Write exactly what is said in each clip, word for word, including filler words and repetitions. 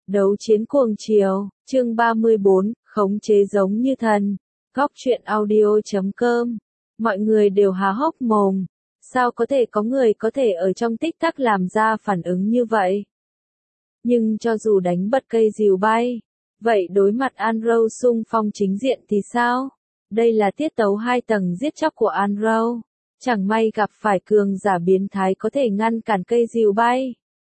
Đấu chiến cuồng chiều, chương ba mươi bốn, khống chế giống như thần. Góc truyện audio chấm com. Mọi người đều há hốc mồm. Sao có thể có người có thể ở trong tích tắc làm ra phản ứng như vậy? Nhưng cho dù đánh bật cây rìu bay, vậy đối mặt Anrow xung phong chính diện thì sao? Đây là tiết tấu hai tầng giết chóc của Anrow. Chẳng may gặp phải cường giả biến thái có thể ngăn cản cây rìu bay.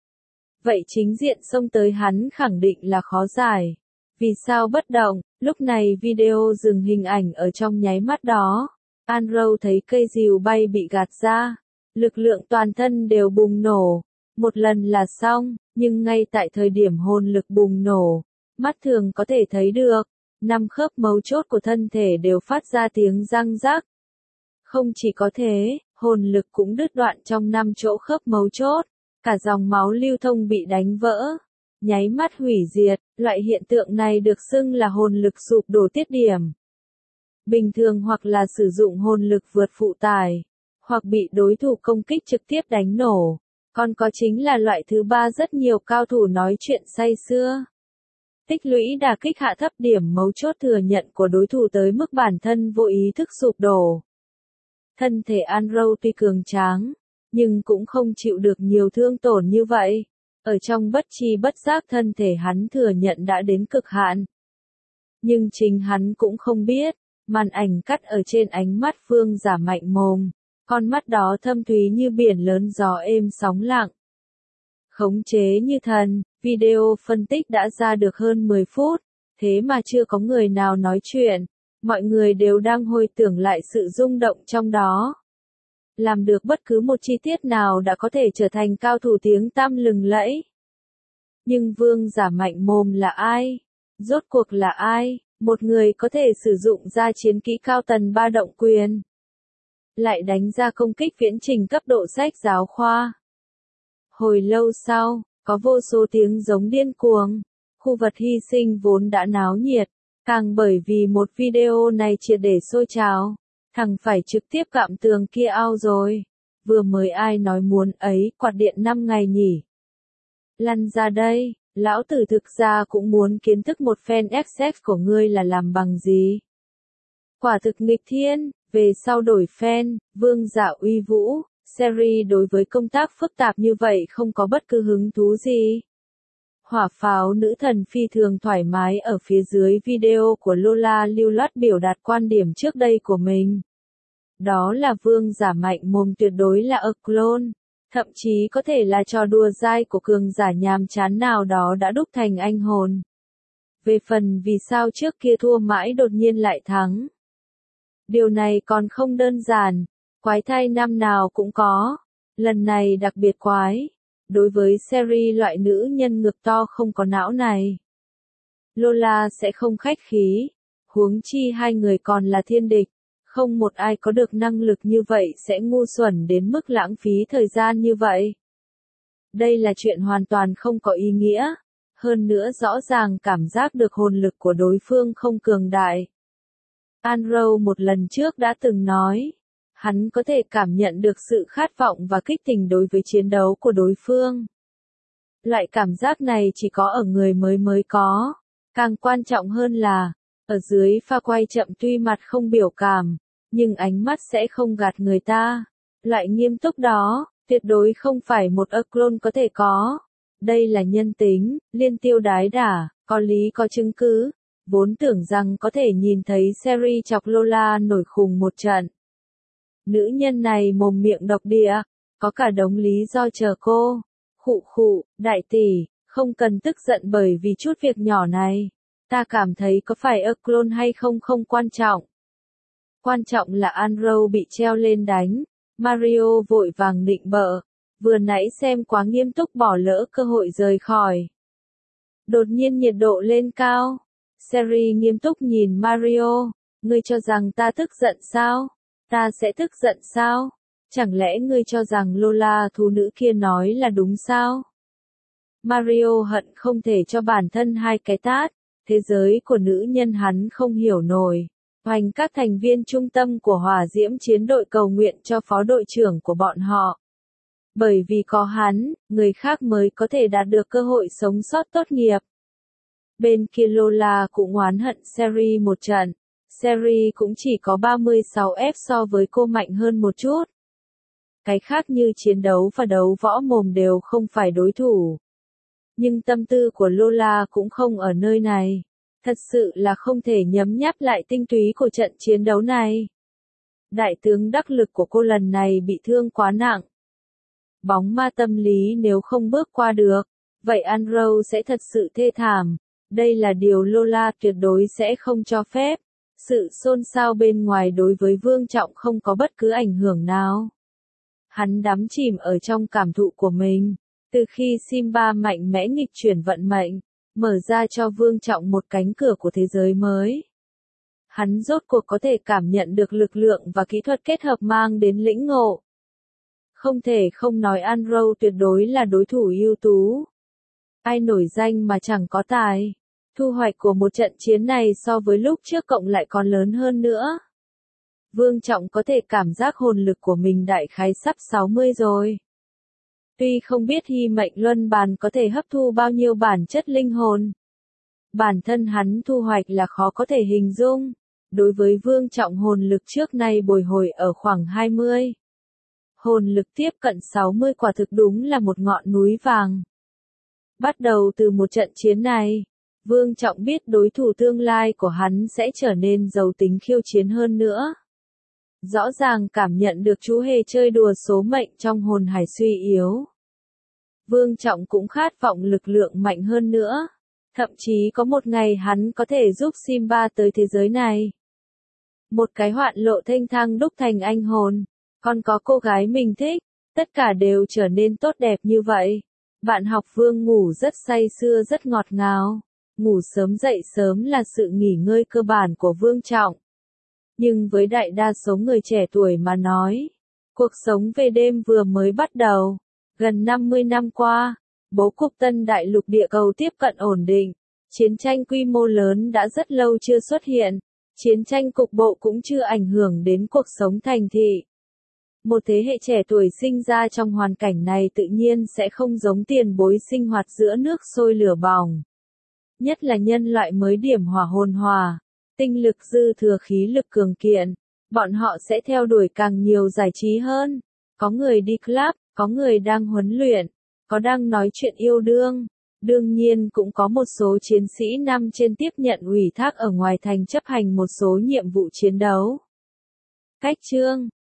Vậy chính diện xông tới hắn khẳng định là khó giải. Vì sao bất động? Lúc này video dừng hình ảnh ở trong nháy mắt đó. Anrow thấy cây rìu bay bị gạt ra. Lực lượng toàn thân đều bùng nổ. Một lần là xong, nhưng ngay tại thời điểm hồn lực bùng nổ, mắt thường có thể thấy được, năm khớp mấu chốt của thân thể đều phát ra tiếng răng rắc. Không chỉ có thế, hồn lực cũng đứt đoạn trong năm chỗ khớp mấu chốt. Cả dòng máu lưu thông bị đánh vỡ, nháy mắt hủy diệt. Loại hiện tượng này được xưng là hồn lực sụp đổ tiết điểm. Bình thường hoặc là sử dụng hồn lực vượt phụ tải, hoặc bị đối thủ công kích trực tiếp đánh nổ. Còn có chính là loại thứ ba rất nhiều cao thủ nói chuyện say sưa. Tích lũy đả kích hạ thấp điểm mấu chốt thừa nhận của đối thủ tới mức bản thân vô ý thức sụp đổ. Thân thể Anrow tuy cường tráng, nhưng cũng không chịu được nhiều thương tổn như vậy. Ở trong bất tri bất giác thân thể hắn thừa nhận đã đến cực hạn. Nhưng chính hắn cũng không biết, màn ảnh cắt ở trên ánh mắt Phương Giả mạnh mồm. Con mắt đó thâm thúy như biển lớn gió êm sóng lặng. Khống chế như thần, video phân tích đã ra được hơn mười phút, thế mà chưa có người nào nói chuyện. Mọi người đều đang hồi tưởng lại sự rung động trong đó. Làm được bất cứ một chi tiết nào đã có thể trở thành cao thủ tiếng tăm lừng lẫy. Nhưng Vương Giả mạnh mồm là ai? Rốt cuộc là ai? Một người có thể sử dụng ra chiến kỹ cao tần ba động quyền. Lại đánh ra công kích viễn trình cấp độ sách giáo khoa. Hồi lâu sau, có vô số tiếng giống điên cuồng. Khu vật hy sinh vốn đã náo nhiệt, càng bởi vì một video này triệt để sôi trào. Thằng phải trực tiếp cạm tường kia ao rồi. Vừa mới ai nói muốn ấy, quạt điện năm ngày nhỉ. Lăn ra đây, lão tử thực ra cũng muốn kiến thức một phen ép ép của ngươi là làm bằng gì. Quả thực nghịch thiên, về sau đổi fan, Vương Giả uy vũ, series đối với công tác phức tạp như vậy không có bất cứ hứng thú gì. Hỏa pháo nữ thần phi thường thoải mái ở phía dưới video của Lola lưu loát biểu đạt quan điểm trước đây của mình. Đó là Vương Giả mạnh mồm tuyệt đối là a clone, thậm chí có thể là trò đùa dai của cường giả nhàm chán nào đó đã đúc thành anh hồn. Về phần vì sao trước kia thua mãi đột nhiên lại thắng. Điều này còn không đơn giản, quái thai năm nào cũng có, lần này đặc biệt quái. Đối với series loại nữ nhân ngực to không có não này, Lola sẽ không khách khí, huống chi hai người còn là thiên địch, không một ai có được năng lực như vậy sẽ ngu xuẩn đến mức lãng phí thời gian như vậy. Đây là chuyện hoàn toàn không có ý nghĩa, hơn nữa rõ ràng cảm giác được hồn lực của đối phương không cường đại. Anrow một lần trước đã từng nói, hắn có thể cảm nhận được sự khát vọng và kích tình đối với chiến đấu của đối phương. Loại cảm giác này chỉ có ở người mới mới có. Càng quan trọng hơn là, ở dưới pha quay chậm tuy mặt không biểu cảm, nhưng ánh mắt sẽ không gạt người ta. Loại nghiêm túc đó, tuyệt đối không phải một a clone có thể có. Đây là nhân tính, liên tiêu đái đả, có lý có chứng cứ. Vốn tưởng rằng có thể nhìn thấy series chọc Lola nổi khùng một trận. Nữ nhân này mồm miệng độc địa, có cả đống lý do chờ cô. Khụ khụ, đại tỷ, không cần tức giận bởi vì chút việc nhỏ này. Ta cảm thấy có phải a clone hay không không quan trọng. Quan trọng là Anrow bị treo lên đánh. Mario vội vàng định bợ. Vừa nãy xem quá nghiêm túc bỏ lỡ cơ hội rời khỏi. Đột nhiên nhiệt độ lên cao. Series nghiêm túc nhìn Mario. Ngươi cho rằng ta tức giận sao? Ta sẽ tức giận sao? Chẳng lẽ ngươi cho rằng Lola thú nữ kia nói là đúng sao? Mario hận không thể cho bản thân hai cái tát. Thế giới của nữ nhân hắn không hiểu nổi. Hoành các thành viên trung tâm của hỏa diễm chiến đội cầu nguyện cho phó đội trưởng của bọn họ. Bởi vì có hắn, người khác mới có thể đạt được cơ hội sống sót tốt nghiệp. Bên kia Lola cũng oán hận Seri một trận. Seri cũng chỉ có ba mươi sáu ép so với cô mạnh hơn một chút. Cái khác như chiến đấu và đấu võ mồm đều không phải đối thủ. Nhưng tâm tư của Lola cũng không ở nơi này. Thật sự là không thể nhấm nháp lại tinh túy của trận chiến đấu này. Đại tướng đắc lực của cô lần này bị thương quá nặng. Bóng ma tâm lý nếu không bước qua được, vậy Andrew sẽ thật sự thê thảm. Đây là điều Lola tuyệt đối sẽ không cho phép. Sự xôn xao bên ngoài đối với Vương Trọng không có bất cứ ảnh hưởng nào. Hắn đắm chìm ở trong cảm thụ của mình. Từ khi Simba mạnh mẽ nghịch chuyển vận mệnh, mở ra cho Vương Trọng một cánh cửa của thế giới mới. Hắn rốt cuộc có thể cảm nhận được lực lượng và kỹ thuật kết hợp mang đến lĩnh ngộ. Không thể không nói Andrew tuyệt đối là đối thủ ưu tú. Ai nổi danh mà chẳng có tài. Thu hoạch của một trận chiến này so với lúc trước cộng lại còn lớn hơn nữa. Vương Trọng có thể cảm giác hồn lực của mình đại khái sắp sáu mươi rồi. Tuy không biết hy mệnh luân bàn có thể hấp thu bao nhiêu bản chất linh hồn. Bản thân hắn thu hoạch là khó có thể hình dung. Đối với Vương Trọng hồn lực trước nay bồi hồi ở khoảng hai mươi. Hồn lực tiếp cận sáu mươi quả thực đúng là một ngọn núi vàng. Bắt đầu từ một trận chiến này, Vương Trọng biết đối thủ tương lai của hắn sẽ trở nên giàu tính khiêu chiến hơn nữa. Rõ ràng cảm nhận được chú hề chơi đùa số mệnh trong hồn hải suy yếu. Vương Trọng cũng khát vọng lực lượng mạnh hơn nữa. Thậm chí có một ngày hắn có thể giúp Simba tới thế giới này. Một cái hoạn lộ thênh thang đúc thành anh hồn. Còn có cô gái mình thích. Tất cả đều trở nên tốt đẹp như vậy. Bạn học Vương ngủ rất say sưa rất ngọt ngào. Ngủ sớm dậy sớm là sự nghỉ ngơi cơ bản của Vương Trọng. Nhưng với đại đa số người trẻ tuổi mà nói, cuộc sống về đêm vừa mới bắt đầu. Gần năm mươi năm qua, bố cục Tân Đại Lục địa cầu tiếp cận ổn định. Chiến tranh quy mô lớn đã rất lâu chưa xuất hiện. Chiến tranh cục bộ cũng chưa ảnh hưởng đến cuộc sống thành thị. Một thế hệ trẻ tuổi sinh ra trong hoàn cảnh này tự nhiên sẽ không giống tiền bối sinh hoạt giữa nước sôi lửa bỏng. Nhất là nhân loại mới điểm hỏa hồn hòa, tinh lực dư thừa khí lực cường kiện, bọn họ sẽ theo đuổi càng nhiều giải trí hơn. Có người đi club, có người đang huấn luyện, có đang nói chuyện yêu đương. Đương nhiên cũng có một số chiến sĩ năm trên tiếp nhận ủy thác ở ngoài thành chấp hành một số nhiệm vụ chiến đấu. Cách chương